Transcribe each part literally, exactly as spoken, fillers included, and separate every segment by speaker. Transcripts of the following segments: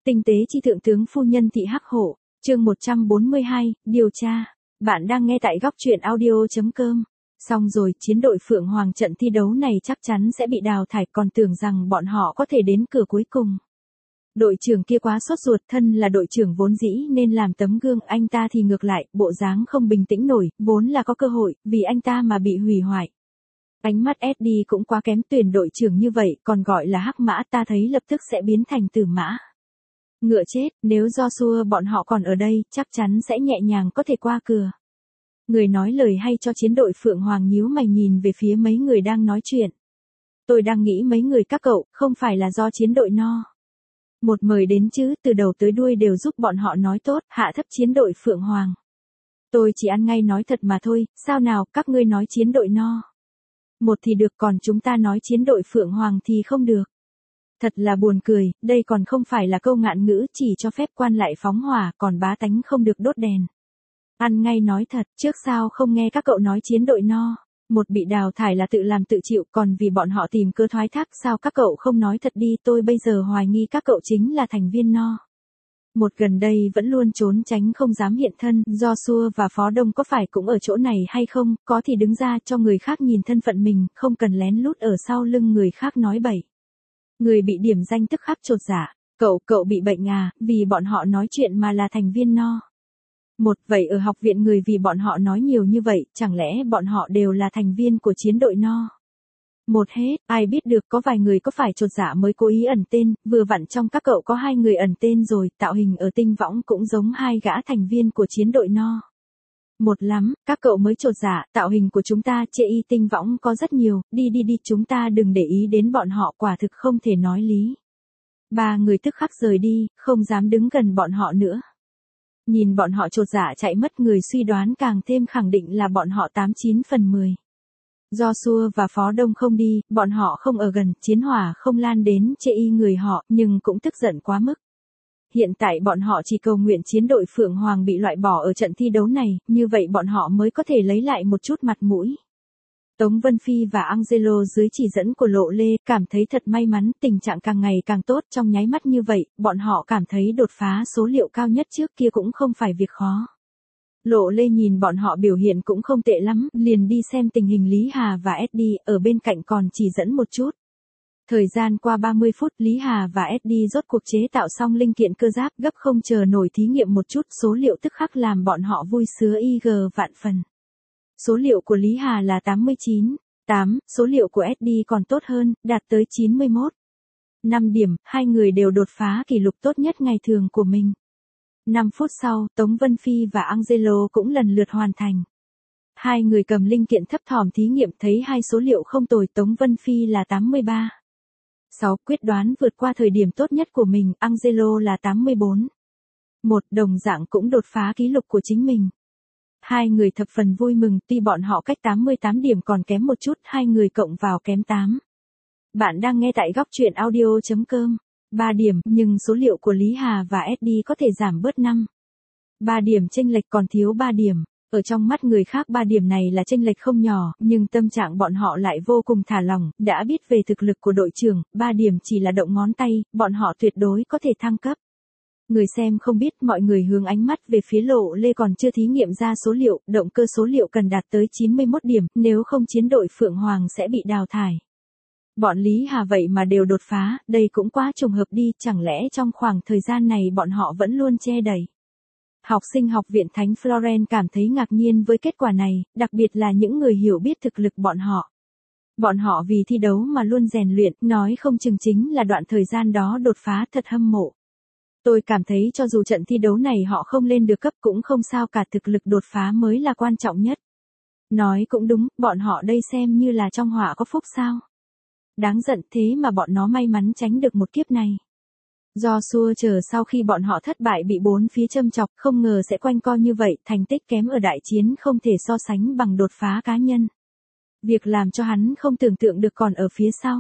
Speaker 1: Tinh tế chi thượng tướng phu nhân thị hắc hổ, chương một trăm bốn mươi hai, điều tra. Bạn đang nghe tại góc truyện audio.com. Xong rồi, chiến đội Phượng Hoàng trận thi đấu này chắc chắn sẽ bị đào thải, còn tưởng rằng bọn họ có thể đến cửa cuối cùng. Đội trưởng kia quá sốt ruột, thân là đội trưởng vốn dĩ nên làm tấm gương, anh ta thì ngược lại, bộ dáng không bình tĩnh nổi, vốn là có cơ hội, vì anh ta mà bị hủy hoại. Ánh mắt Eddie cũng quá kém, tuyển đội trưởng như vậy, còn gọi là hắc mã, ta thấy lập tức sẽ biến thành tử mã. Ngựa chết, nếu Joshua bọn họ còn ở đây, chắc chắn sẽ nhẹ nhàng có thể qua cửa. Người nói lời hay cho chiến đội Phượng Hoàng nhíu mày nhìn về phía mấy người đang nói chuyện. Tôi đang nghĩ mấy người các cậu, không phải là do chiến đội no. Một mời đến chứ, từ đầu tới đuôi đều giúp bọn họ nói tốt, hạ thấp chiến đội Phượng Hoàng. Tôi chỉ ăn ngay nói thật mà thôi, sao nào, các ngươi nói chiến đội no. Một thì được, còn chúng ta nói chiến đội Phượng Hoàng thì không được. Thật là buồn cười, đây còn không phải là câu ngạn ngữ, chỉ cho phép quan lại phóng hỏa, còn bá tánh không được đốt đèn. Ăn ngay nói thật, trước sao không nghe các cậu nói chiến đội no. Một bị đào thải là tự làm tự chịu, còn vì bọn họ tìm cơ thoái thác, sao các cậu không nói thật đi, tôi bây giờ hoài nghi các cậu chính là thành viên no. Một gần đây vẫn luôn trốn tránh không dám hiện thân, Joshua và Phó Đông có phải cũng ở chỗ này hay không, có thì đứng ra cho người khác nhìn thân phận mình, không cần lén lút ở sau lưng người khác nói bậy. Người bị điểm danh tức khắc chột dạ, cậu, cậu bị bệnh à, vì bọn họ nói chuyện mà là thành viên no. Một, vậy ở học viện người vì bọn họ nói nhiều như vậy, chẳng lẽ bọn họ đều là thành viên của chiến đội no? Một hết, ai biết được, có vài người có phải chột dạ mới cố ý ẩn tên, vừa vặn trong các cậu có hai người ẩn tên rồi, tạo hình ở tinh võng cũng giống hai gã thành viên của chiến đội no. Một lắm, các cậu mới chột dạ, tạo hình của chúng ta chê y tinh võng có rất nhiều, đi đi đi, chúng ta đừng để ý đến bọn họ, quả thực không thể nói lý. Ba người tức khắc rời đi, không dám đứng gần bọn họ nữa. Nhìn bọn họ chột dạ chạy mất, người suy đoán càng thêm khẳng định là bọn họ tám chín phần mười. Joshua và Phó Đông không đi, bọn họ không ở gần, chiến hỏa không lan đến chê y người họ, nhưng cũng tức giận quá mức. Hiện tại bọn họ chỉ cầu nguyện chiến đội Phượng Hoàng bị loại bỏ ở trận thi đấu này, như vậy bọn họ mới có thể lấy lại một chút mặt mũi. Tống Vân Phi và Angelo dưới chỉ dẫn của Lộ Lê cảm thấy thật may mắn, tình trạng càng ngày càng tốt, trong nháy mắt như vậy, bọn họ cảm thấy đột phá số liệu cao nhất trước kia cũng không phải việc khó. Lộ Lê nhìn bọn họ biểu hiện cũng không tệ lắm, liền đi xem tình hình Lý Hà và Eddie, ở bên cạnh còn chỉ dẫn một chút. Thời gian qua ba mươi phút, Lý Hà và Eddie rốt cuộc chế tạo xong linh kiện cơ giáp, gấp không chờ nổi thí nghiệm một chút, số liệu tức khắc làm bọn họ vui sướng y gờ vạn phần. Số liệu của Lý Hà là tám mươi chín, tám, số liệu của Eddie còn tốt hơn, đạt tới chín mươi mốt. năm điểm, hai người đều đột phá kỷ lục tốt nhất ngày thường của mình. năm phút sau, Tống Vân Phi và Angelo cũng lần lượt hoàn thành. Hai người cầm linh kiện thấp thỏm thí nghiệm, thấy hai số liệu không tồi, Tống Vân Phi là tám mươi ba. sáu, quyết đoán vượt qua thời điểm tốt nhất của mình, Angelo là tám mươi bốn. một, đồng dạng cũng đột phá kỷ lục của chính mình. Hai người thập phần vui mừng, tuy bọn họ cách tám mươi tám điểm còn kém một chút, hai người cộng vào kém tám. Bạn đang nghe tại góc truyện audio.com. ba điểm, nhưng số liệu của Lý Hà và Eddie có thể giảm bớt năm. ba điểm chênh lệch còn thiếu ba điểm. Ở trong mắt người khác ba điểm này là chênh lệch không nhỏ, nhưng tâm trạng bọn họ lại vô cùng thả lỏng, đã biết về thực lực của đội trưởng, ba điểm chỉ là động ngón tay, bọn họ tuyệt đối có thể thăng cấp. Người xem không biết, mọi người hướng ánh mắt về phía Lộ Lê, còn chưa thí nghiệm ra số liệu, động cơ số liệu cần đạt tới chín mươi mốt điểm, nếu không chiến đội Phượng Hoàng sẽ bị đào thải. Bọn Lý Hà vậy mà đều đột phá, đây cũng quá trùng hợp đi, chẳng lẽ trong khoảng thời gian này bọn họ vẫn luôn che đậy. Học sinh học viện Thánh Florence cảm thấy ngạc nhiên với kết quả này, đặc biệt là những người hiểu biết thực lực bọn họ. Bọn họ vì thi đấu mà luôn rèn luyện, nói không chừng chính là đoạn thời gian đó đột phá, thật hâm mộ. Tôi cảm thấy cho dù trận thi đấu này họ không lên được cấp cũng không sao cả, thực lực đột phá mới là quan trọng nhất. Nói cũng đúng, bọn họ đây xem như là trong họa có phúc sao. Đáng giận, thế mà bọn nó may mắn tránh được một kiếp này. Do xua chờ sau khi bọn họ thất bại bị bốn phía châm chọc, không ngờ sẽ quanh co như vậy, thành tích kém ở đại chiến không thể so sánh bằng đột phá cá nhân. Việc làm cho hắn không tưởng tượng được còn ở phía sau.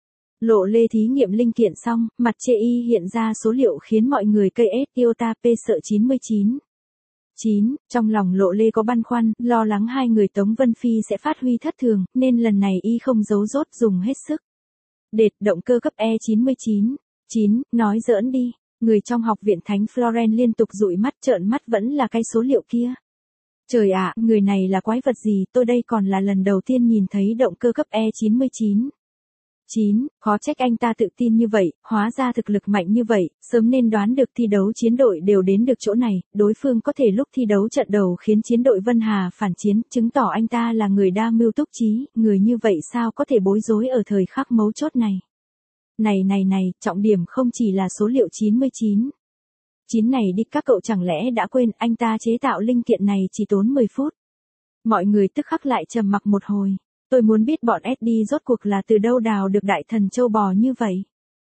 Speaker 1: Lộ Lê thí nghiệm linh kiện xong, mặt chê y hiện ra số liệu khiến mọi người cây ét Iota P sợ chín mươi chín. chín, trong lòng Lộ Lê có băn khoăn, lo lắng hai người Tống Vân Phi sẽ phát huy thất thường, nên lần này y không giấu dốt dùng hết sức. Đệt động cơ cấp E chín mươi chín. chín, nói giỡn đi. Người trong học viện Thánh Florence liên tục dụi mắt trợn mắt vẫn là cái số liệu kia. Trời ạ, người này là quái vật gì, tôi đây còn là lần đầu tiên nhìn thấy động cơ cấp E chín mươi chín. chín, khó trách anh ta tự tin như vậy, hóa ra thực lực mạnh như vậy, sớm nên đoán được thi đấu chiến đội đều đến được chỗ này, đối phương có thể lúc thi đấu trận đầu khiến chiến đội Vân Hà phản chiến, chứng tỏ anh ta là người đa mưu túc trí, người như vậy sao có thể bối rối ở thời khắc mấu chốt này. Này này này, trọng điểm không chỉ là số liệu chín mươi chín. chín này đi, các cậu chẳng lẽ đã quên anh ta chế tạo linh kiện này chỉ tốn mười phút. Mọi người tức khắc lại trầm mặc một hồi. Tôi muốn biết bọn ét đê rốt cuộc là từ đâu đào được đại thần châu bò như vậy.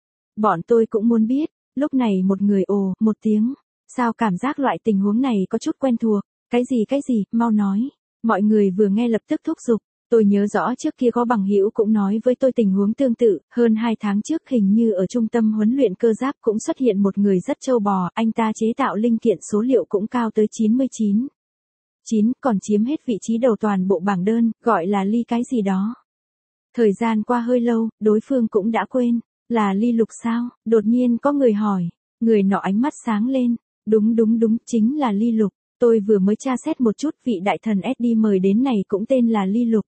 Speaker 1: Bọn tôi cũng muốn biết, lúc này một người ồ, một tiếng. Sao cảm giác loại tình huống này có chút quen thuộc, cái gì cái gì, mau nói. Mọi người vừa nghe lập tức thúc giục. Tôi nhớ rõ trước kia có bằng hữu cũng nói với tôi tình huống tương tự, hơn hai tháng trước hình như ở trung tâm huấn luyện cơ giáp cũng xuất hiện một người rất châu bò, anh ta chế tạo linh kiện số liệu cũng cao tới chín mươi chín. chín, còn chiếm hết vị trí đầu toàn bộ bảng đơn, gọi là ly cái gì đó. Thời gian qua hơi lâu, đối phương cũng đã quên, là ly lục sao, đột nhiên có người hỏi, người nọ ánh mắt sáng lên, đúng đúng đúng, chính là ly lục, tôi vừa mới tra xét một chút vị đại thần ét đê mời đến này cũng tên là ly lục.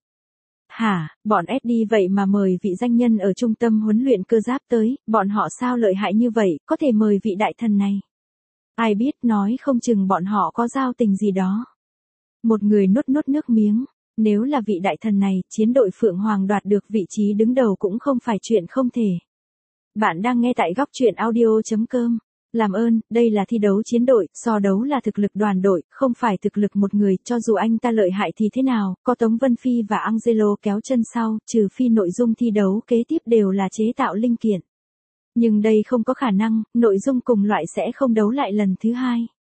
Speaker 1: Hả, bọn ét đê vậy mà mời vị danh nhân ở trung tâm huấn luyện cơ giáp tới, bọn họ sao lợi hại như vậy, có thể mời vị đại thần này. Ai biết nói không chừng bọn họ có giao tình gì đó. Một người nuốt nuốt nước miếng, nếu là vị đại thần này, chiến đội Phượng Hoàng đoạt được vị trí đứng đầu cũng không phải chuyện không thể. Bạn đang nghe tại góc truyện audio chấm com. Làm ơn, đây là thi đấu chiến đội, so đấu là thực lực đoàn đội, không phải thực lực một người, cho dù anh ta lợi hại thì thế nào, có Tống Vân Phi và Angelo kéo chân sau, trừ phi nội dung thi đấu kế tiếp đều là chế tạo linh kiện. Nhưng đây không có khả năng, nội dung cùng loại sẽ không đấu lại lần thứ hai.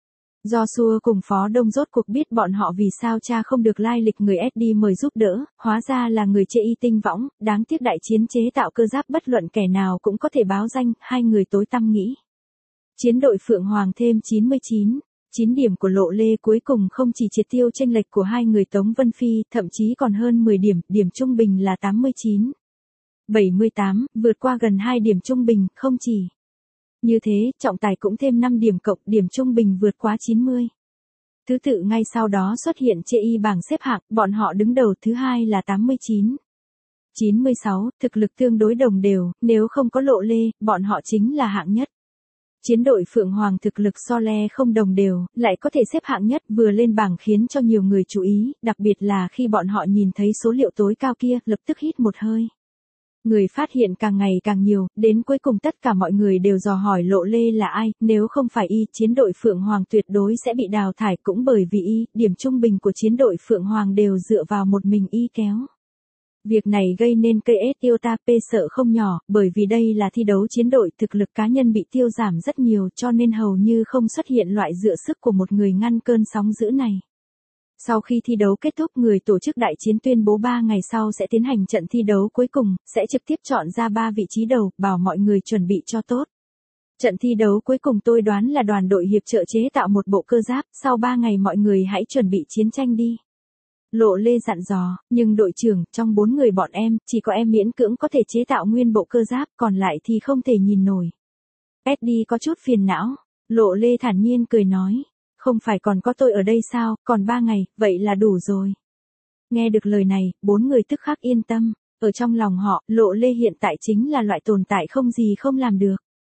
Speaker 1: Joshua cùng Phó Đông rốt cuộc biết bọn họ vì sao cha không được lai lịch người ét đê mời giúp đỡ, hóa ra là người chê y tinh võng, đáng tiếc đại chiến chế tạo cơ giáp bất luận kẻ nào cũng có thể báo danh, hai người tối tăm nghĩ. Chiến đội Phượng Hoàng thêm chín mươi chín, chín điểm của Lộ Lê cuối cùng không chỉ triệt tiêu chênh lệch của hai người Tống Vân Phi, thậm chí còn hơn mười điểm, điểm trung bình là tám mươi chín. bảy mươi tám, vượt qua gần hai điểm trung bình, không chỉ. Như thế, trọng tài cũng thêm năm điểm cộng, điểm trung bình vượt quá chín mươi. Thứ tự ngay sau đó xuất hiện chê y bảng xếp hạng, bọn họ đứng đầu, thứ hai là tám mươi chín. chín mươi sáu, thực lực tương đối đồng đều, nếu không có Lộ Lê, bọn họ chính là hạng nhất. Chiến đội Phượng Hoàng thực lực so le không đồng đều, lại có thể xếp hạng nhất vừa lên bảng khiến cho nhiều người chú ý, đặc biệt là khi bọn họ nhìn thấy số liệu tối cao kia, lập tức hít một hơi. Người phát hiện càng ngày càng nhiều, đến cuối cùng tất cả mọi người đều dò hỏi Lộ Lê là ai, nếu không phải y, chiến đội Phượng Hoàng tuyệt đối sẽ bị đào thải cũng bởi vì y, điểm trung bình của chiến đội Phượng Hoàng đều dựa vào một mình y kéo. Việc này gây nên cây ét tiêu ta pê sợ không nhỏ, bởi vì đây là thi đấu chiến đội, thực lực cá nhân bị tiêu giảm rất nhiều cho nên hầu như không xuất hiện loại dựa sức của một người ngăn cơn sóng dữ này. Sau khi thi đấu kết thúc, người tổ chức đại chiến tuyên bố ba ngày sau sẽ tiến hành trận thi đấu cuối cùng, sẽ trực tiếp chọn ra ba vị trí đầu, bảo mọi người chuẩn bị cho tốt. Trận thi đấu cuối cùng tôi đoán là đoàn đội hiệp trợ chế tạo một bộ cơ giáp, sau ba ngày mọi người hãy chuẩn bị chiến tranh đi. Lộ Lê dặn dò, nhưng đội trưởng, trong bốn người bọn em, chỉ có em miễn cưỡng có thể chế tạo nguyên bộ cơ giáp, còn lại thì không thể nhìn nổi. ét đê có chút phiền não, Lộ Lê thản nhiên cười nói, không phải còn có tôi ở đây sao, còn ba ngày, vậy là đủ rồi. Nghe được lời này, bốn người tức khắc yên tâm, ở trong lòng họ, Lộ Lê hiện tại chính là loại tồn tại không gì không làm được.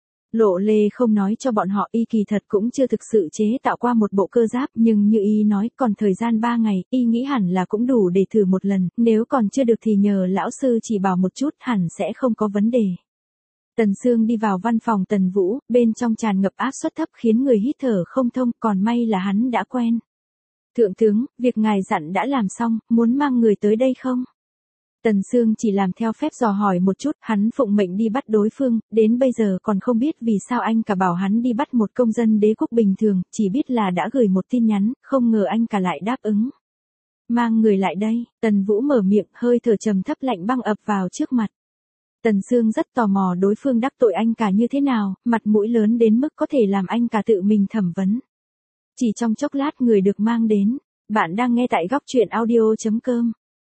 Speaker 1: Lộ Lê không nói cho bọn họ y kỳ thật cũng chưa thực sự chế tạo qua một bộ cơ giáp, nhưng như y nói còn thời gian ba ngày, y nghĩ hẳn là cũng đủ để thử một lần, nếu còn chưa được thì nhờ lão sư chỉ bảo một chút hẳn sẽ không có vấn đề. Tần Sương đi vào văn phòng Tần Vũ, bên trong tràn ngập áp suất thấp khiến người hít thở không thông, còn may là hắn đã quen. Thượng tướng, việc ngài dặn đã làm xong, muốn mang người tới đây không? Tần Sương chỉ làm theo phép dò hỏi một chút, hắn phụng mệnh đi bắt đối phương, đến bây giờ còn không biết vì sao anh cả bảo hắn đi bắt một công dân đế quốc bình thường, chỉ biết là đã gửi một tin nhắn, không ngờ anh cả lại đáp ứng. Mang người lại đây, Tần Vũ mở miệng, hơi thở trầm thấp lạnh băng ập vào trước mặt. Tần Sương rất tò mò đối phương đắc tội anh cả như thế nào, mặt mũi lớn đến mức có thể làm anh cả tự mình thẩm vấn. Chỉ trong chốc lát người được mang đến, bạn đang nghe tại góc truyện audio chấm com.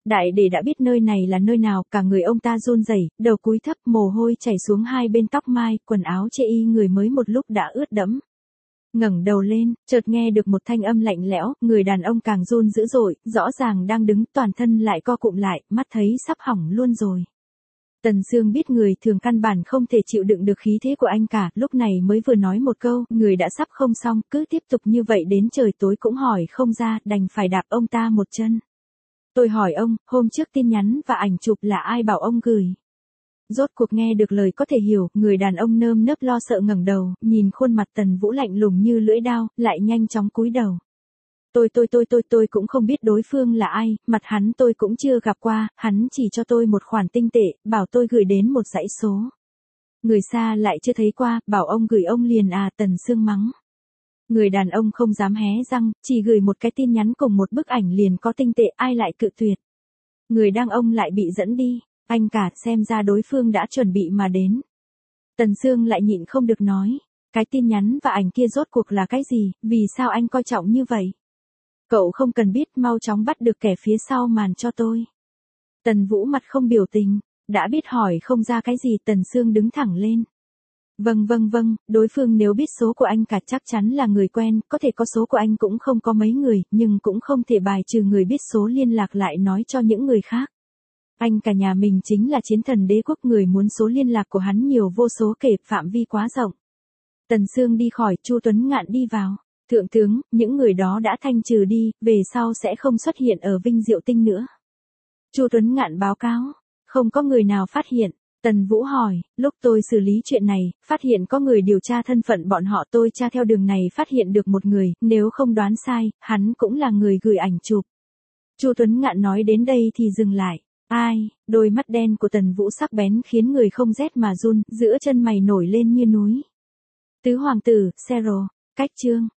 Speaker 1: Đại để đã biết nơi này là nơi nào, cả người ông ta run rẩy, đầu cúi thấp, mồ hôi chảy xuống hai bên tóc mai, quần áo chê y người mới một lúc đã ướt đẫm. Ngẩng đầu lên, chợt nghe được một thanh âm lạnh lẽo, người đàn ông càng run dữ dội, rõ ràng đang đứng, toàn thân lại co cụm lại, mắt thấy sắp hỏng luôn rồi. Tần Sương biết người thường căn bản không thể chịu đựng được khí thế của anh cả, lúc này mới vừa nói một câu, người đã sắp không xong, cứ tiếp tục như vậy đến trời tối cũng hỏi không ra, đành phải đạp ông ta một chân. Tôi hỏi ông, hôm trước tin nhắn và ảnh chụp là ai bảo ông gửi? Rốt cuộc nghe được lời có thể hiểu, người đàn ông nơm nớp lo sợ ngẩng đầu, nhìn khuôn mặt Tần Vũ lạnh lùng như lưỡi dao, lại nhanh chóng cúi đầu. Tôi tôi tôi tôi tôi cũng không biết đối phương là ai, mặt hắn tôi cũng chưa gặp qua, hắn chỉ cho tôi một khoản tinh tệ, bảo tôi gửi đến một dãy số. Người xa lại chưa thấy qua, bảo ông gửi ông liền à, Tần Sương mắng. Người đàn ông không dám hé răng, chỉ gửi một cái tin nhắn cùng một bức ảnh liền có tinh tệ, ai lại cự tuyệt. Người đang ông lại bị dẫn đi, anh cả, xem ra đối phương đã chuẩn bị mà đến. Tần Sương lại nhịn không được nói, cái tin nhắn và ảnh kia rốt cuộc là cái gì, vì sao anh coi trọng như vậy? Cậu không cần biết, mau chóng bắt được kẻ phía sau màn cho tôi. Tần Vũ mặt không biểu tình, đã biết hỏi không ra cái gì, Tần Sương đứng thẳng lên. Vâng vâng vâng, đối phương nếu biết số của anh cả chắc chắn là người quen, có thể có số của anh cũng không có mấy người, nhưng cũng không thể bài trừ người biết số liên lạc lại nói cho những người khác. Anh cả nhà mình chính là chiến thần đế quốc, người muốn số liên lạc của hắn nhiều vô số kể, phạm vi quá rộng. Tần Sương đi khỏi, Chu Tuấn Ngạn đi vào. Thượng tướng, những người đó đã thanh trừ đi, về sau sẽ không xuất hiện ở Vinh Diệu Tinh nữa. Chu Tuấn Ngạn báo cáo, không có người nào phát hiện. Tần Vũ hỏi, lúc tôi xử lý chuyện này, phát hiện có người điều tra thân phận bọn họ, tôi tra theo đường này phát hiện được một người, nếu không đoán sai, hắn cũng là người gửi ảnh chụp. Chu Tuấn Ngạn nói đến đây thì dừng lại. Ai? Đôi mắt đen của Tần Vũ sắc bén khiến người không rét mà run, giữa chân mày nổi lên như núi. Tứ hoàng tử, Zero, cách chương.